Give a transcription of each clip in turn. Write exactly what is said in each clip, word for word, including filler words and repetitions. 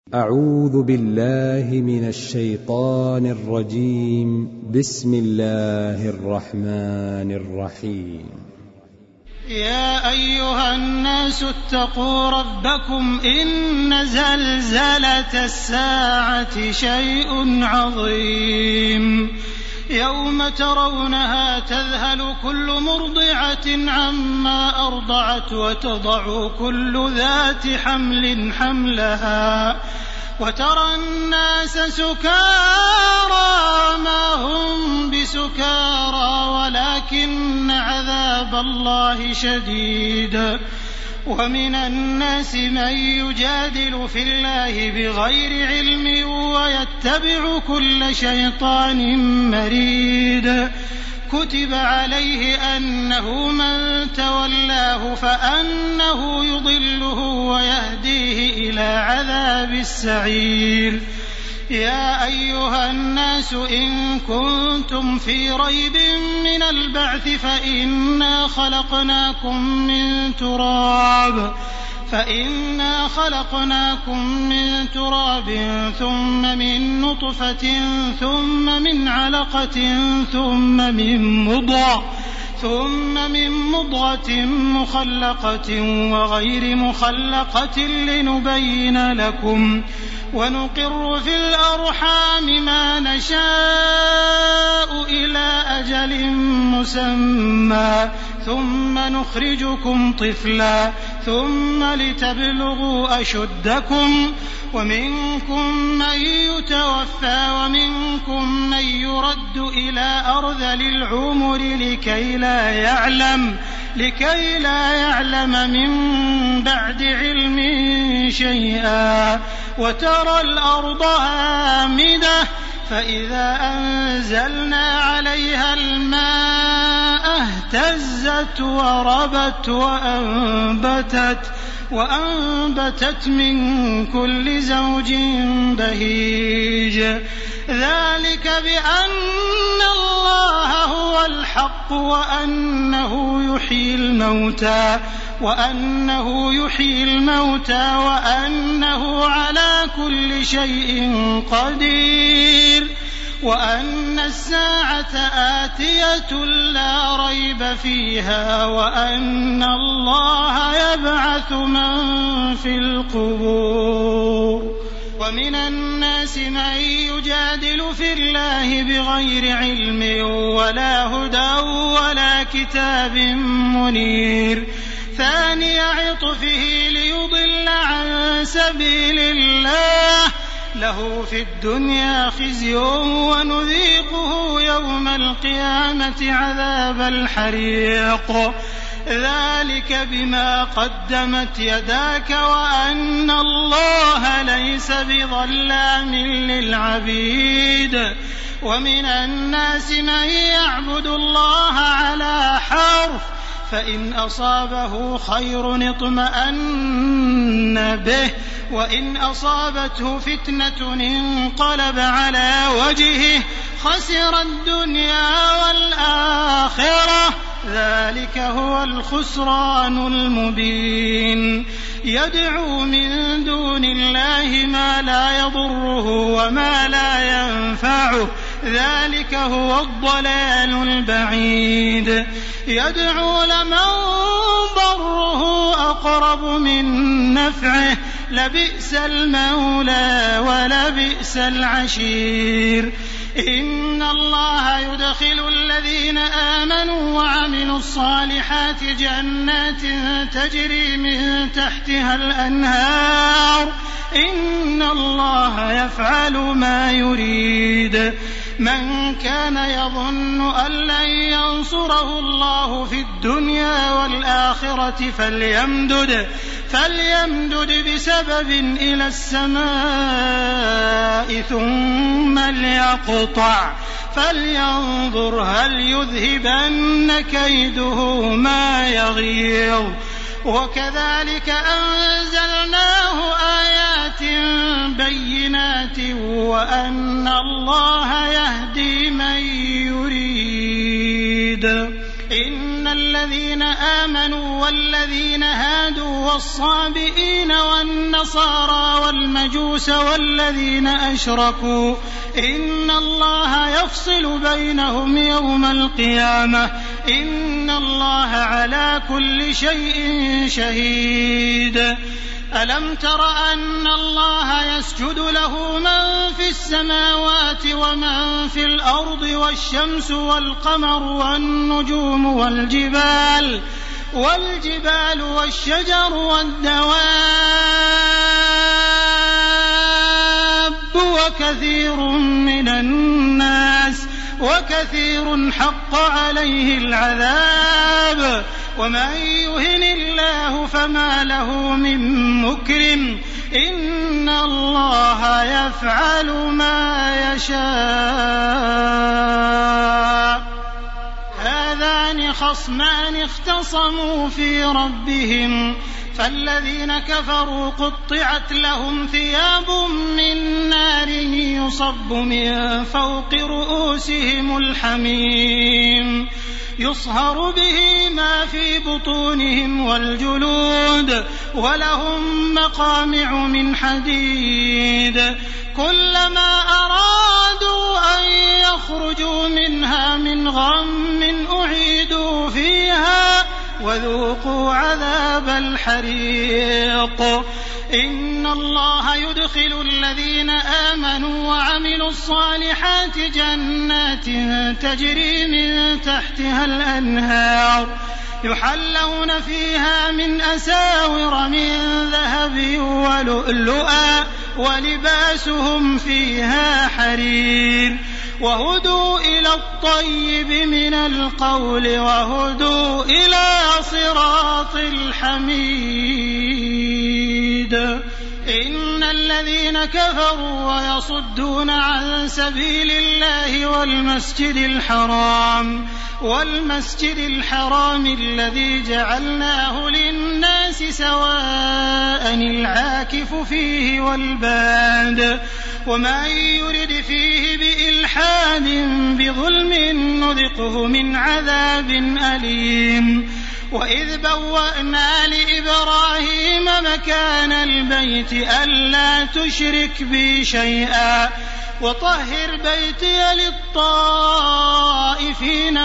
أعوذ بالله من الشيطان الرجيم. بسم الله الرحمن الرحيم. يا أيها الناس اتقوا ربكم إن زلزلة الساعة شيء عظيم يوم ترونها تذهل كل مرضعة عما أرضعت وتضع كل ذات حمل حملها وترى الناس سكارى ما هم بسكارى ولكن عذاب الله شديد. ومن الناس من يجادل في الله بغير علم ويتبع كل شيطان مريد. كتب عليه أنه من تولاه فأنه يضله ويهديه إلى عذاب السعير. يا أيها الناس إن كنتم في ريب من البعث فإنا خلقناكم من تراب فإنا خلقناكم من تراب ثم من نطفة ثم من علقة ثم من مضغة ثم من مضغة مخلقة وغير مخلقة لنبين لكم ونقر في الأرحام ما نشاء إلى أجل مسمى ثم نخرجكم طفلا ثم لتبلغوا أشدكم ومنكم من يتوفى ومنكم من يرد إلى أرذل العمر لكي لا يعلم لكي لا يعلم من بعد علم شيئا. وترى الأرض هامدة فإذا أنزلنا عليها الماء اهتزت وربت وأنبتت وأنبتت من كل زوج بهيج. ذلك بأن الله هو الحق وأنه يحيي الموتى وأنه يحيي الموتى وأنه على كل شيء قدير وأن الساعة آتية لا ريب فيها وأن الله يبعث من في القبور. ومن الناس من يجادل في الله بغير علم ولا هدى ولا كتاب منير. ثاني عطفه ليضل عن سبيل الله له في الدنيا خزي ونذيقه يوم القيامة عذاب الحريق. ذلك بما قدمت يداك وأن الله ليس بظلام للعبيد. ومن الناس من يعبد الله على حرف فإن أصابه خير اطمأن به وإن أصابته فتنة انقلب على وجهه خسر الدنيا والآخرة. ذلك هو الخسران المبين. يدعو من دون الله ما لا يضره وما لا ينفعه ذلك هو الضلال البعيد. يدعو لمن ضره أقرب من نفعه لبئس المولى ولبئس العشير. إن الله يدخل الذين آمنوا وعملوا الصالحات جنات تجري من تحتها الأنهار إن الله يفعل ما يريد. من كان يظن أن لن ينصره الله في الدنيا والآخرة فليمدد فليمدد بسبب إلى السماء ثم ليقطع فلينظر هل يذهبن كيده ما يغيظ. وكذلك أنزلناه آيات بينات وأن الله يهدي من يريد. إن الذين الذين آمنوا والذين هادوا والصابئين والنصارى والمجوس والذين أشركوا إن الله يفصل بينهم يوم القيامة إن الله على كل شيء شهيد. ألم تر أن الله يسجد له من في السماوات ومن في الأرض والشمس والقمر والنجوم والجبال والجبال والشجر والدواب وكثير من الناس وكثير حق عليه العذاب ومن يهن الله فما له من مكرم إن الله يفعل ما يشاء. هذان خصمان اختصموا في ربهم فالذين كفروا قطعت لهم ثياب من نار يصب من فوق رؤوسهم الحميم يصهر به ما في بطونهم والجلود ولهم مقامع من حديد كلما أرادوا أن يخرجوا منها من غم أعيدوا فيها وذوقوا عذاب الحريق. إن الله يدخل الذين آمنوا وعملوا الصالحات جنات تجري من تحتها الأنهار يحلون فيها من أساور من ذهب ولؤلؤا ولباسهم فيها حرير وهدوا إلى الطيب من القول وهدوا إلى صراط الحميد. إن الذين كفروا ويصدون عن سبيل الله والمسجد الحرام والمسجد الحرام الذي جعلناه للناس سواء العاكف فيه والباد ومن يرد فيه بإلحاد بظلم نذقه من عذاب أليم. وإذ بوأنا لإبراهيم مكان البيت ألا تشرك بي شيئا وطهر بيتي للطائفين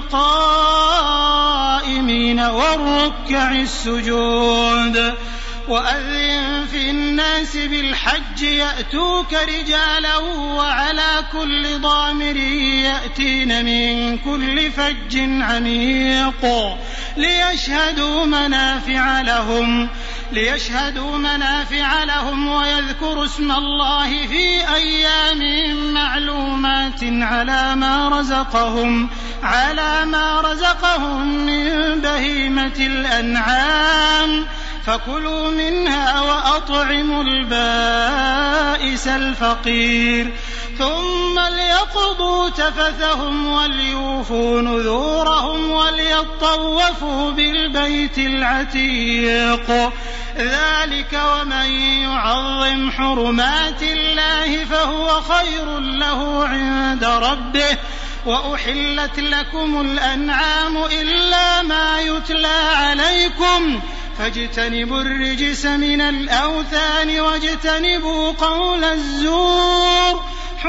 والقائمين والركع السجود وأذن في الناس بالحج يأتوك رجالا وعلى كل ضامر يأتين من كل فج عميق ليشهدوا منافع لهم ليشهدوا منافع لهم ويذكروا اسم الله في أيام معلومات على ما رزقهم على ما رزقهم من بهيمة الأنعام فكلوا منها وأطعموا البائس الفقير ثم ليقضوا تفثهم وليوفوا نذورهم وليطوفوا بالبيت العتيق ذلك ومن يعظم حرمات الله فهو خير له عند ربه وأحلت لكم الأنعام إلا ما يتلى عليكم فاجتنبوا الرجس من الأوثان واجتنبوا قول الزور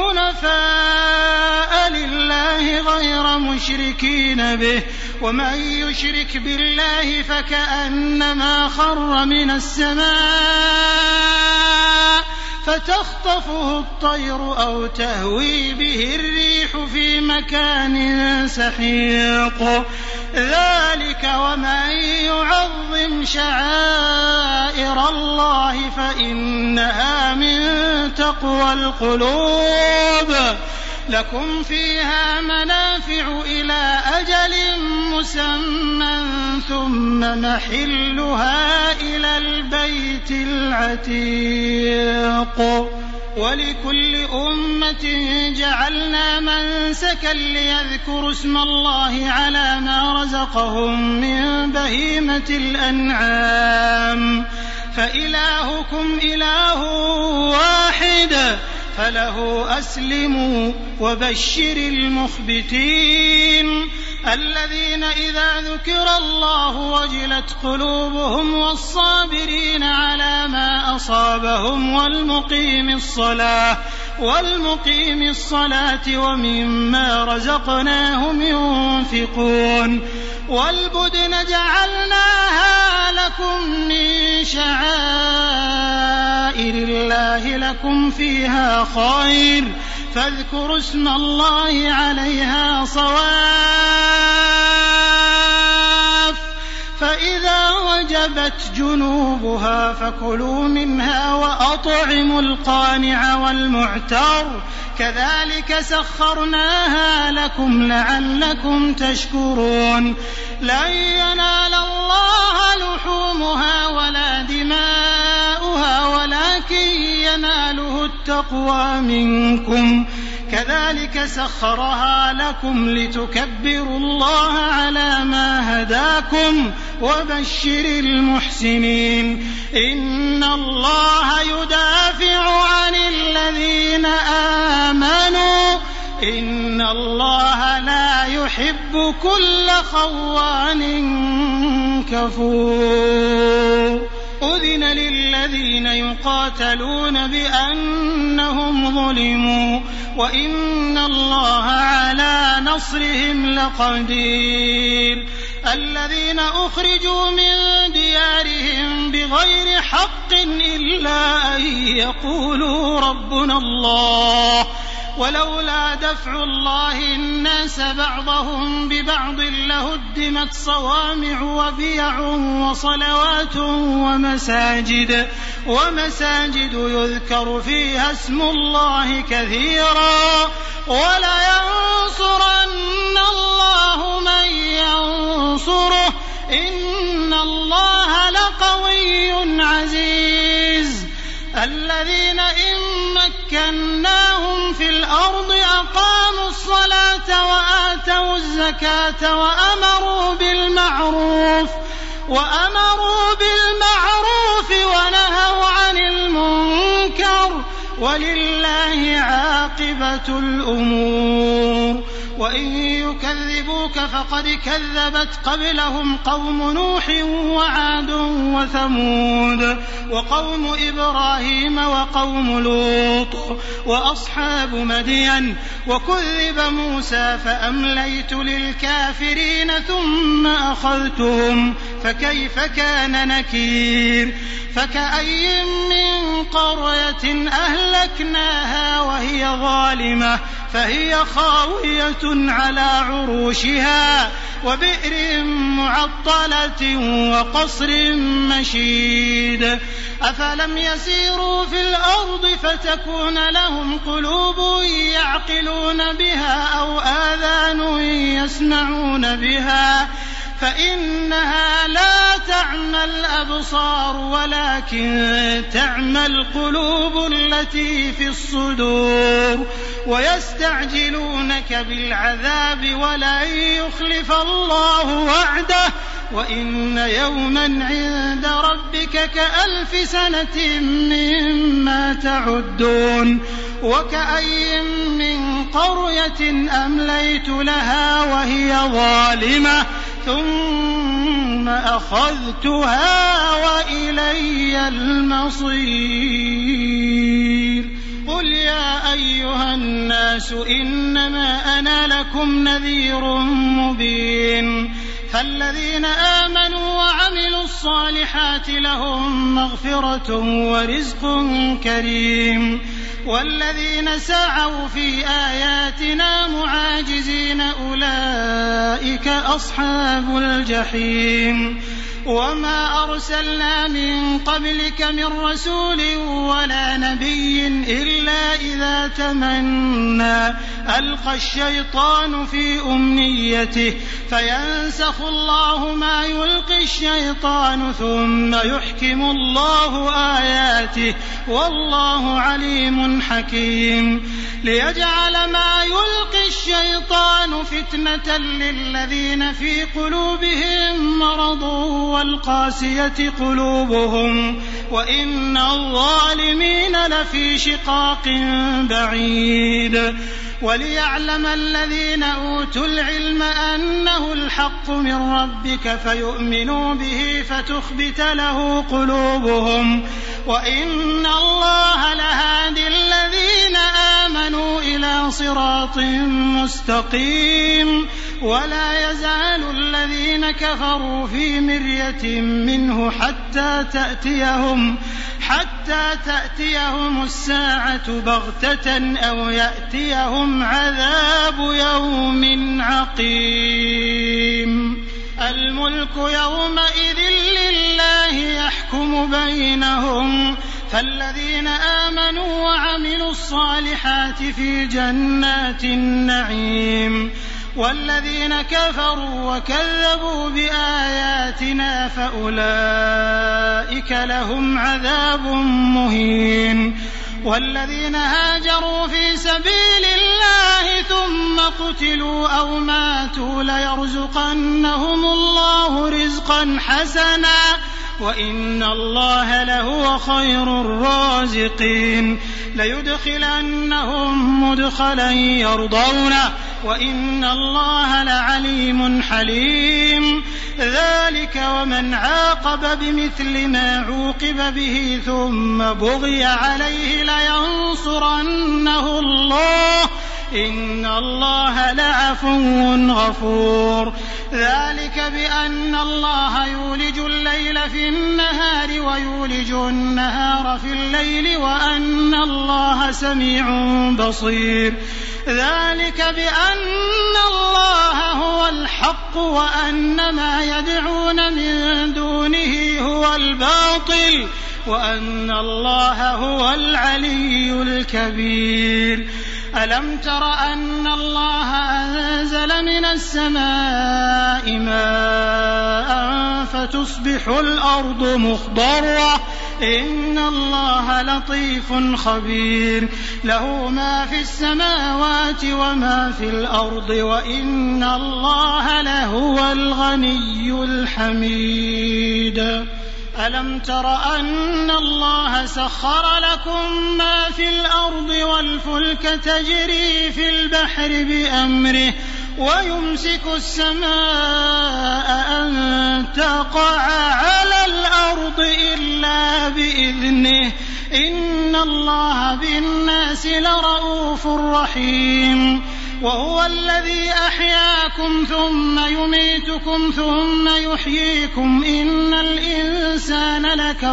حنفاء لله غير مشركين به ومن يشرك بالله فكأنما خر من السماء فتخطفه الطير أو تهوي به الريح في مكان سحيق ذلك ومن يعظم شعائر الله فإنها من تقوى القلوب لكم فيها منافع إلى أجل مسمى ثم محلها إلى البيت العتيق ولكل أمة جعلنا منسكا ليذكروا اسم الله على ما رزقهم من بهيمة الأنعام فإلهكم إله واحد فله أسلموا وبشر المخبتين الذين إذا ذكر الله وجلت قلوبهم والصابرين على ما أصابهم والمقيم الصلاة والمقيم الصلاة ومما رزقناهم ينفقون والبدن جعلناها لكم من شعائر الله لكم فيها خير فاذكروا اسم الله عليها صواف فإذا وجبت جنوبها فكلوا منها وأطعموا القانع والمعتر كذلك سخرناها لكم لعلكم تشكرون لن ينال الله لحومها ولا دماؤها ولكن يناله التقوى منكم كذلك سخرها لكم لتكبروا الله على ما هداكم وبشر المحسنين إن الله يدافع عن الذين آمنوا إن الله لا يحب كل خوان كفور أذن للذين يقاتلون بأنهم ظلموا وإن الله على نصرهم لقدير الذين أخرجوا من ديارهم بغير حق إلا أن يقولوا ربنا الله ولولا دفع الله الناس بعضهم ببعض لهدمت صوامع وبيع وصلوات ومساجد ومساجد يذكر فيها اسم الله كثيرا ولينصرن الله من ينصره إن الله لقوي عزيز الذين إن مكناهم في الأرض أقاموا الصلاة وآتوا الزكاة وأمروا بالمعروف وأمروا بالمعروف ونهوا عن المنكر ولله عاقبة الأمور وإن يكذبوك فقد كذبت قبلهم قوم نوح وعاد وثمود وقوم إبراهيم وقوم لوط وأصحاب مدين وكذب موسى فأمليت للكافرين ثم أخذتهم فكيف كان نكير فكأي من قرية أهلكناها وهي ظالمة فهي خاوية على عروشها وبئر معطلة وقصر مشيد أفلم يسيروا في الأرض فتكون لهم قلوب يعقلون بها أو آذان يسمعون بها فإنها لا تعمى الأبصار ولكن تعمى القلوب التي في الصدور ويستعجلونك بالعذاب ولن يخلف الله وعده وإن يوما عند ربك كألف سنة مما تعدون وكأي من قرية أمليت لها وهي ظالمة ثم أخذتها وإلي المصير قل يا أيها الناس إنما أنا لكم نذير مبين فالذين آمنوا وعملوا الصالحات لهم مغفرة ورزق كريم والذين سعوا في آياتنا معاجزين أولئك أصحاب الجحيم وما أرسلنا من قبلك من رسول ولا نبي إلا إذا تمنى ألقى الشيطان في أمنيته فينسخ الله ما يلقي الشيطان ثم يحكم الله آياته والله عليم حكيم ليجعل ما يلقي الشيطان فتنة للذين في قلوبهم مرض والقاسية قلوبهم وإن الظالمين لفي شقاق بعيد وليعلم الذين أوتوا العلم أنه الحق من ربك فيؤمنوا به فتخبت له قلوبهم وإن الله لهادي الذين آمنوا إلى صراط مستقيم ولا يزال الذين كفروا في مرية منه حتى تأتيهم حتى تأتيهم الساعة بغتة أو يأتيهم عذاب يوم عقيم الملك يومئذ لله يحكم بينهم فالذين آمنوا وعملوا الصالحات في جنات النعيم والذين كفروا وكذبوا بآياتنا فأولئك لهم عذاب مهين والذين هاجروا في سبيل الله ثم قتلوا أو ماتوا ليرزقنهم الله رزقا حسنا وإن الله لهو خير الرازقين ليدخلنهم مدخلا يرضونه وإن الله لعليم حليم ذلك ومن عاقب بمثل ما عوقب به ثم بغي عليه لينصرنه الله إن الله لعفو غفور ذلك بأن الله يولج الليل في النهار ويولج النهار في الليل وأن الله سميع بصير ذلك بأن الله هو الحق وأن ما يدعون من دونه هو الباطل وأن الله هو العلي الكبير ألم تر أن الله أنزل من السماء ماء فتصبح الأرض مخضرة إن الله لطيف خبير له ما في السماوات وما في الأرض وإن الله لهو الغني الحميد ألم تر أن الله سخر لكم ما في الأرض والفلك تجري في البحر بأمره ويمسك السماء أن تقع على الأرض إلا بإذنه إن الله بالناس لرؤوف رحيم وهو الذي أحياكم ثم يميتكم ثم يحييكم إن الإنسان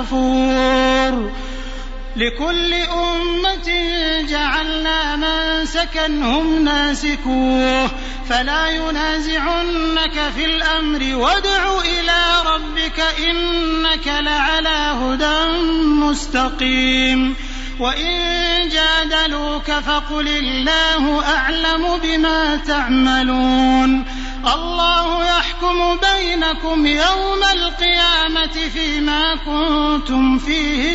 لكفور لكل أمة جعلنا منسكا هم ناسكوه فلا ينازعنك في الأمر وادع إلى ربك إنك لعلى هدى مستقيم وإن جادلوك فقل الله أعلم بما تعملون الله يحكم بينكم يوم القيامة فيما كنتم فيه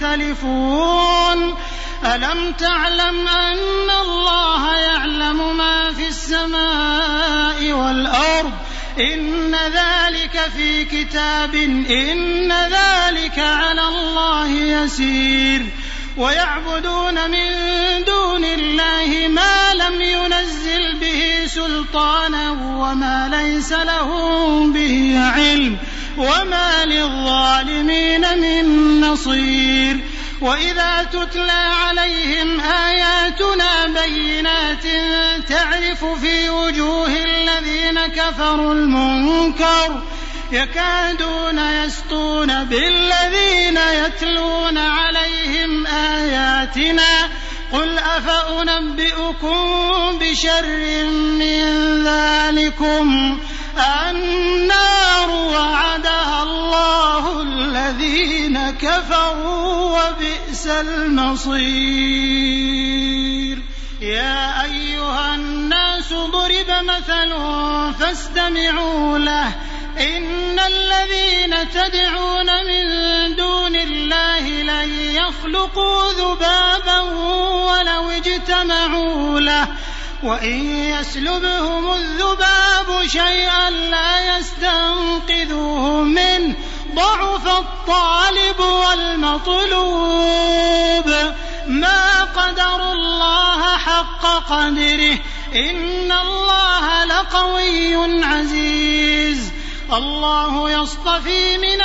تختلفون ألم تعلم أن الله يعلم ما في السماء والأرض إن ذلك في كتاب إن ذلك على الله يسير ويعبدون من دون الله ما لم ينزل به سلطانا وما ليس لهم به علم وما للظالمين من نصير وإذا تتلى عليهم آياتنا بينات تعرف في وجوه الذين كفروا المنكر يكادون يسطون بالذين يتلون عليهم آياتنا قل أفأنبئكم بشر من ذلكم النار وعدها الله الذين كفروا وبئس المصير يا أيها الناس ضرب مثل فاستمعوا له إن الذين تدعون من دون الله لن يخلقوا ذبابا ولو اجتمعوا له وإن يسلبهم الذباب شيئا لا يستنقذوه منه ضعف الطالب والمطلوب ما قدروا الله حق قدره إن الله لقوي عزيز الله يصطفي من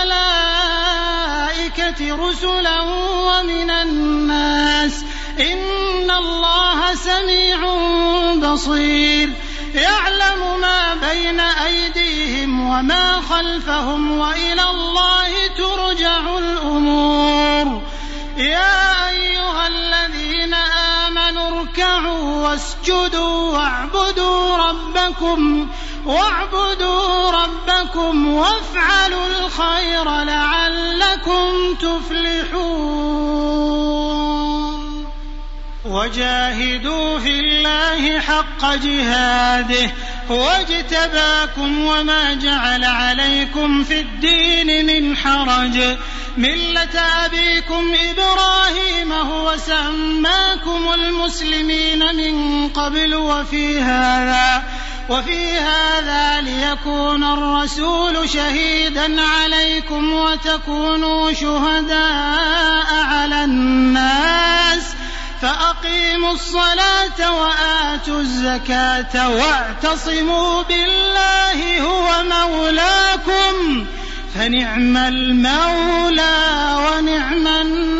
الملائكة رسلا ومن الناس إن الله سميع بصير يعلم ما بين أيديهم وما خلفهم وإلى الله ترجع الأمور يا أيها الذين آمنوا اركعوا واسجدوا واعبدوا ربكم واعبدوا ربكم وافعلوا الخير لعلكم تفلحون وجاهدوا في الله حق جهاده هو اجتباكم وما جعل عليكم في الدين من حرج ملة أبيكم إبراهيم هو سماكم المسلمين من قبل وفي هذا وفي هذا ليكون الرسول شهيدا عليكم وتكونوا شهداء على الناس فأقيموا الصلاة وآتوا الزكاة واعتصموا بالله هو مولاكم فنعم المولى ونعم النصير